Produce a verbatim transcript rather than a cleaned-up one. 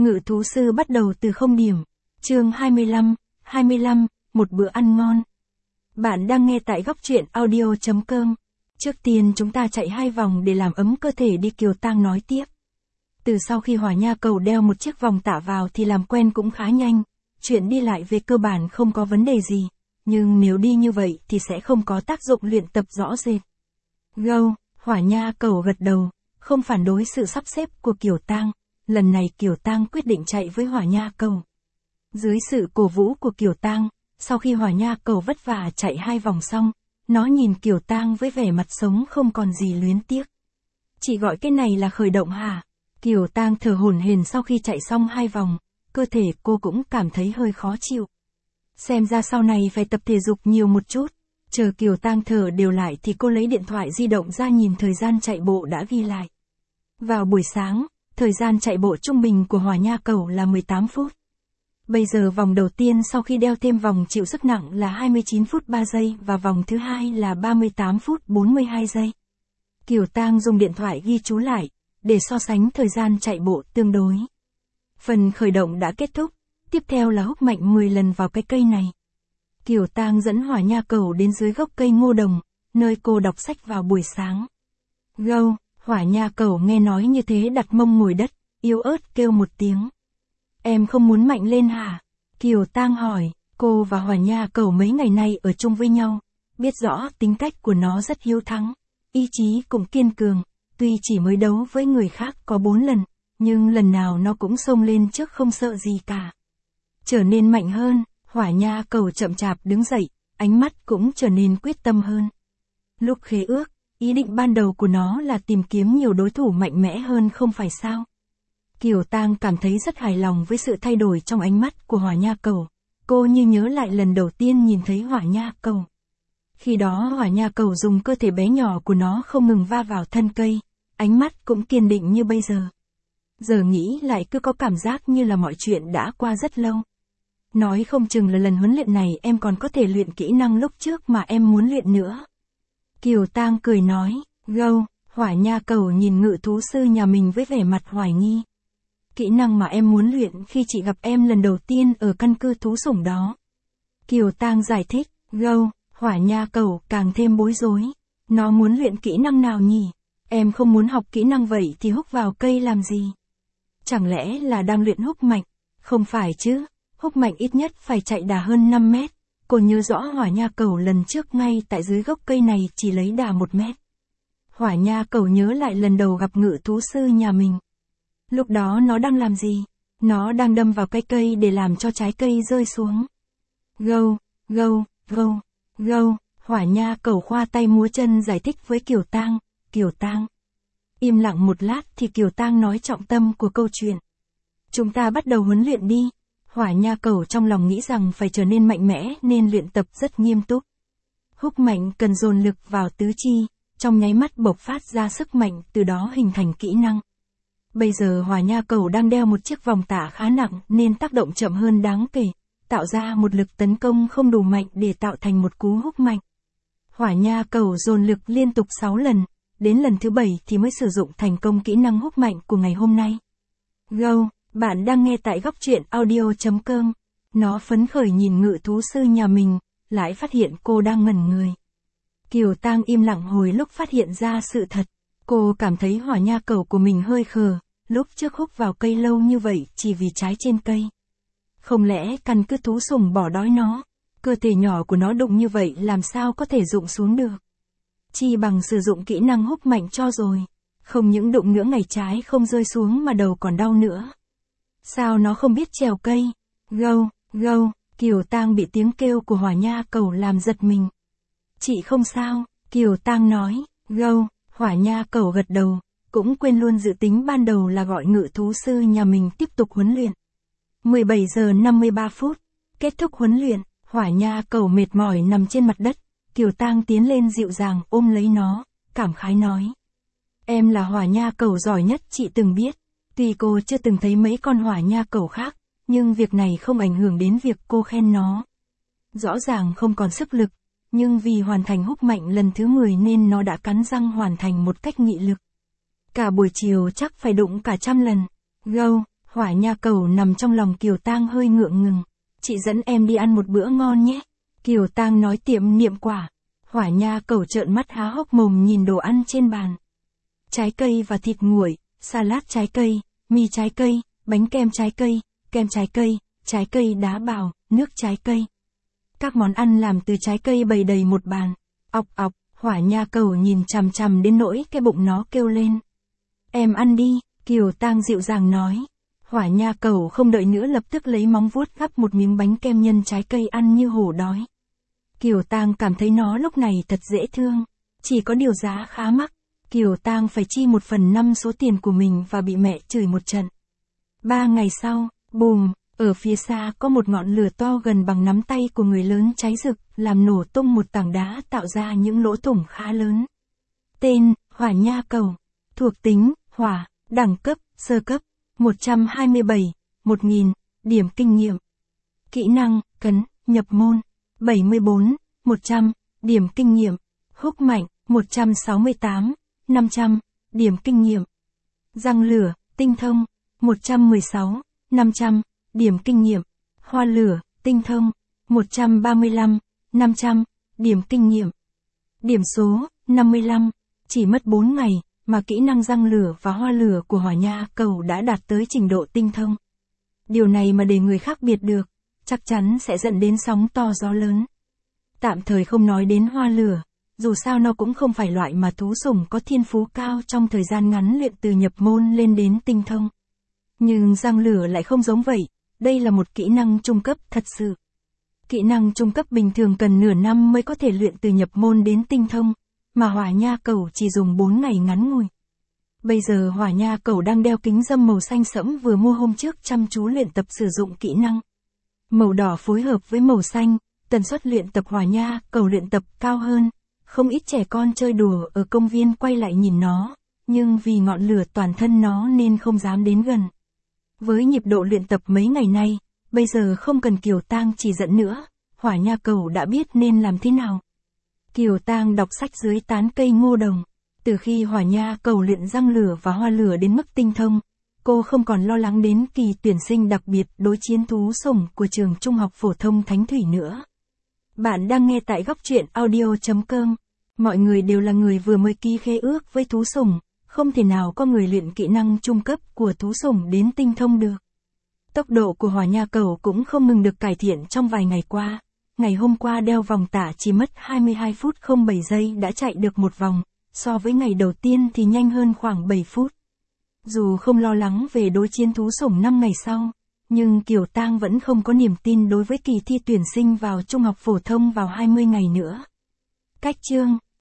Ngự thú sư bắt đầu từ không điểm. Chương hai mươi lăm, hai mươi lăm, một bữa ăn ngon. Bạn đang nghe tại góc truyện audio chấm com. Trước tiên chúng ta chạy hai vòng để làm ấm cơ thể đi, Kiều Tang nói tiếp. Từ sau khi Hỏa Nha Cầu đeo một chiếc vòng tạ vào thì làm quen cũng khá nhanh, chuyện đi lại về cơ bản không có vấn đề gì, nhưng nếu đi như vậy thì sẽ không có tác dụng luyện tập rõ rệt. Gâu, Hỏa Nha Cầu gật đầu, không phản đối sự sắp xếp của Kiều Tang. Lần này Kiều Tang quyết định chạy với Hỏa Nha Cầu. Dưới sự cổ vũ của Kiều Tang, sau khi Hỏa Nha Cầu vất vả chạy hai vòng xong, nó nhìn Kiều Tang với vẻ mặt sống không còn gì luyến tiếc. Chị gọi cái này là khởi động hả? Kiều Tang thở hổn hển sau khi chạy xong hai vòng, cơ thể cô cũng cảm thấy hơi khó chịu. Xem ra sau này phải tập thể dục nhiều một chút. Chờ Kiều Tang thở đều lại thì cô lấy điện thoại di động ra nhìn thời gian chạy bộ đã ghi lại. Vào buổi sáng, thời gian chạy bộ trung bình của Hỏa Nha Cầu là mười tám phút. Bây giờ vòng đầu tiên sau khi đeo thêm vòng chịu sức nặng là hai mươi chín phút ba giây và vòng thứ hai là ba mươi tám phút bốn mươi hai giây. Kiều Tang dùng điện thoại ghi chú lại, để so sánh thời gian chạy bộ tương đối. Phần khởi động đã kết thúc, tiếp theo là húc mạnh mười lần vào cái cây này. Kiều Tang dẫn Hỏa Nha Cầu đến dưới gốc cây ngô đồng, nơi cô đọc sách vào buổi sáng. Gâu, Hỏa Nha Cầu nghe nói như thế đặt mông ngồi đất, yếu ớt kêu một tiếng. Em không muốn mạnh lên hả? Kiều Tang hỏi, cô và Hỏa Nha Cầu mấy ngày nay ở chung với nhau, biết rõ tính cách của nó rất hiếu thắng, ý chí cũng kiên cường, tuy chỉ mới đấu với người khác có bốn lần, nhưng lần nào nó cũng xông lên trước không sợ gì cả. Trở nên mạnh hơn, Hỏa Nha Cầu chậm chạp đứng dậy, ánh mắt cũng trở nên quyết tâm hơn. Lúc khế ước, ý định ban đầu của nó là tìm kiếm nhiều đối thủ mạnh mẽ hơn không phải sao? Kiều Tang cảm thấy rất hài lòng với sự thay đổi trong ánh mắt của Hỏa Nha Cầu. Cô như nhớ lại lần đầu tiên nhìn thấy Hỏa Nha Cầu. Khi đó Hỏa Nha Cầu dùng cơ thể bé nhỏ của nó không ngừng va vào thân cây, ánh mắt cũng kiên định như bây giờ. Giờ nghĩ lại cứ có cảm giác như là mọi chuyện đã qua rất lâu. Nói không chừng là lần huấn luyện này em còn có thể luyện kỹ năng lúc trước mà em muốn luyện nữa. Kiều Tang cười nói, gâu, Hỏa Nha Cầu nhìn ngự thú sư nhà mình với vẻ mặt hoài nghi. Kỹ năng mà em muốn luyện khi chị gặp em lần đầu tiên ở căn cứ thú sủng đó. Kiều Tang giải thích, gâu, Hỏa Nha Cầu càng thêm bối rối. Nó muốn luyện kỹ năng nào nhỉ? Em không muốn học kỹ năng vậy thì húc vào cây làm gì? Chẳng lẽ là đang luyện húc mạnh? Không phải chứ, húc mạnh ít nhất phải chạy đà hơn năm mét. Cô nhớ rõ Hỏa Nha Cầu lần trước ngay tại dưới gốc cây này chỉ lấy đà một mét. Hỏa Nha Cầu nhớ lại lần đầu gặp ngự thú sư nhà mình. Lúc đó nó đang làm gì? Nó đang đâm vào cái cây để làm cho trái cây rơi xuống. Gâu, gâu, gâu, gâu, Hỏa Nha Cầu khoa tay múa chân giải thích với Kiều Tang. Kiều Tang im lặng một lát thì Kiều Tang nói trọng tâm của câu chuyện. Chúng ta bắt đầu huấn luyện đi. Hỏa Nha Cầu trong lòng nghĩ rằng phải trở nên mạnh mẽ nên luyện tập rất nghiêm túc. Húc mạnh cần dồn lực vào tứ chi, trong nháy mắt bộc phát ra sức mạnh, từ đó hình thành kỹ năng. Bây giờ Hỏa Nha Cầu đang đeo một chiếc vòng tạ khá nặng nên tác động chậm hơn đáng kể, tạo ra một lực tấn công không đủ mạnh để tạo thành một cú húc mạnh. Hỏa Nha Cầu dồn lực liên tục sáu lần, đến lần thứ bảy thì mới sử dụng thành công kỹ năng húc mạnh của ngày hôm nay. Gâu, bạn đang nghe tại góc truyện audio chấm com. Nó phấn khởi nhìn ngự thú sư nhà mình, lại phát hiện cô đang ngẩn người. Kiều Tang im lặng hồi lúc phát hiện ra sự thật. Cô cảm thấy Hỏa Nha Cầu của mình hơi khờ, lúc trước húc vào cây lâu như vậy chỉ vì trái trên cây. Không lẽ căn cứ thú sủng bỏ đói nó? Cơ thể nhỏ của nó đụng như vậy làm sao có thể rụng xuống được? Chi bằng sử dụng kỹ năng húc mạnh cho rồi. Không những đụng ngưỡng ngày trái không rơi xuống mà đầu còn đau nữa. Sao nó không biết trèo cây? Gâu, gâu, Kiều Tang bị tiếng kêu của Hỏa Nha Cầu làm giật mình. Chị không sao, Kiều Tang nói, gâu, Hỏa Nha Cầu gật đầu, cũng quên luôn dự tính ban đầu là gọi ngự thú sư nhà mình tiếp tục huấn luyện. mười bảy giờ năm mươi ba phút, kết thúc huấn luyện, Hỏa Nha Cầu mệt mỏi nằm trên mặt đất, Kiều Tang tiến lên dịu dàng ôm lấy nó, cảm khái nói. Em là Hỏa Nha Cầu giỏi nhất chị từng biết, tuy cô chưa từng thấy mấy con Hỏa Nha Cầu khác, nhưng việc này không ảnh hưởng đến việc cô khen nó. Rõ ràng không còn sức lực, nhưng vì hoàn thành húc mạnh lần thứ mười nên nó đã cắn răng hoàn thành một cách nghị lực. Cả buổi chiều chắc phải đụng cả trăm lần. Gâu, Hỏa Nha Cầu nằm trong lòng Kiều Tang hơi ngượng ngừng. Chị dẫn em đi ăn một bữa ngon nhé. Kiều Tang nói tiệm niệm quả. Hỏa Nha Cầu trợn mắt há hốc mồm nhìn đồ ăn trên bàn. Trái cây và thịt nguội, salad trái cây, mì trái cây, bánh kem trái cây, kem trái cây, trái cây đá bào, nước trái cây. Các món ăn làm từ trái cây bày đầy một bàn. Ọc ọc, Hỏa Nha Cầu nhìn chằm chằm đến nỗi cái bụng nó kêu lên. Em ăn đi, Kiều Tang dịu dàng nói. Hỏa Nha Cầu không đợi nữa lập tức lấy móng vuốt gắp một miếng bánh kem nhân trái cây ăn như hổ đói. Kiều Tang cảm thấy nó lúc này thật dễ thương. Chỉ có điều giá khá mắc. Kiều Tang phải chi một phần năm số tiền của mình và bị mẹ chửi một trận. Ba ngày sau, bùm, ở phía xa có một ngọn lửa to gần bằng nắm tay của người lớn cháy rực, làm nổ tung một tảng đá tạo ra những lỗ thủng khá lớn. Tên, Hỏa Nha Cầu. Thuộc tính, hỏa, đẳng cấp, sơ cấp, một trăm hai mươi bảy, một nghìn, điểm kinh nghiệm. Kỹ năng, cấn, nhập môn, bảy mươi bốn, một trăm, điểm kinh nghiệm. Húc mạnh, một trăm sáu mươi tám, năm trăm, điểm kinh nghiệm. Răng lửa, tinh thông, một trăm mười sáu, năm trăm, điểm kinh nghiệm. Hoa lửa, tinh thông, một trăm ba mươi lăm, năm trăm, điểm kinh nghiệm. Điểm số, năm mươi lăm, chỉ mất bốn ngày, mà kỹ năng răng lửa và hoa lửa của Hỏa Nha Cầu đã đạt tới trình độ tinh thông. Điều này mà để người khác biệt được, chắc chắn sẽ dẫn đến sóng to gió lớn. Tạm thời không nói đến hoa lửa, dù sao nó cũng không phải loại mà thú sủng có thiên phú cao trong thời gian ngắn luyện từ nhập môn lên đến tinh thông. Nhưng răng lửa lại không giống vậy, đây là một kỹ năng trung cấp thật sự. Kỹ năng trung cấp bình thường cần nửa năm mới có thể luyện từ nhập môn đến tinh thông, mà Hỏa Nha Cầu chỉ dùng bốn ngày ngắn ngủi. Bây giờ Hỏa Nha Cầu đang đeo kính râm màu xanh sẫm vừa mua hôm trước chăm chú luyện tập sử dụng kỹ năng. Màu đỏ phối hợp với màu xanh, tần suất luyện tập Hỏa Nha Cầu luyện tập cao hơn. Không ít trẻ con chơi đùa ở công viên quay lại nhìn nó, nhưng vì ngọn lửa toàn thân nó nên không dám đến gần. Với nhịp độ luyện tập mấy ngày nay, bây giờ không cần Kiều Tang chỉ dẫn nữa, Hỏa Nha Cầu đã biết nên làm thế nào. Kiều Tang đọc sách dưới tán cây ngô đồng. Từ khi Hỏa Nha Cầu luyện răng lửa và hoa lửa đến mức tinh thông, cô không còn lo lắng đến kỳ tuyển sinh đặc biệt đối chiến thú sủng của trường Trung học phổ thông Thánh Thủy nữa. Bạn đang nghe tại góc truyện audio chấm com. Mọi người đều là người vừa mới ký khế ước với thú sủng, không thể nào có người luyện kỹ năng trung cấp của thú sủng đến tinh thông được. Tốc độ của Hỏa Nha Cầu cũng không ngừng được cải thiện trong vài ngày qua. Ngày hôm qua đeo vòng tả chỉ mất hai mươi hai phút không bảy giây đã chạy được một vòng, so với ngày đầu tiên thì nhanh hơn khoảng bảy phút. Dù không lo lắng về đối chiến thú sủng năm ngày sau, nhưng Kiều Tang vẫn không có niềm tin đối với kỳ thi tuyển sinh vào trung học phổ thông vào hai mươi ngày nữa. Cách chương